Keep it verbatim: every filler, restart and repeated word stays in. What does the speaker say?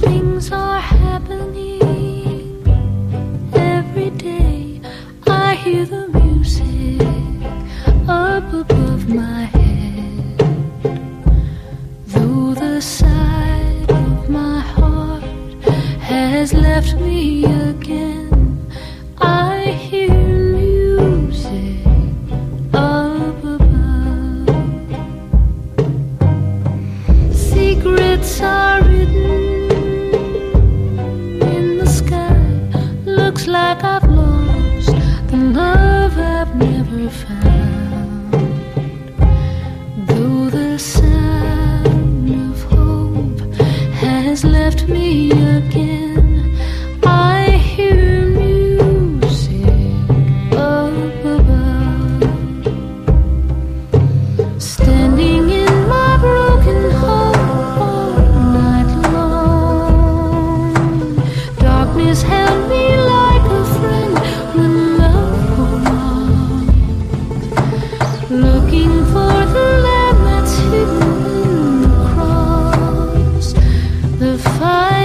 things are happening every day. I hear the music up above my head, though the side of my heart has left me again. I hear music up above. Secrets are written in the sky. Looks like I've lost the love I've never found, though the sound of hope has left me again. I hear music up above. Standing in my broken home all night long, darkness held me like a friend when love belonged. Looking for the lamb that's hidden in the cross, the fire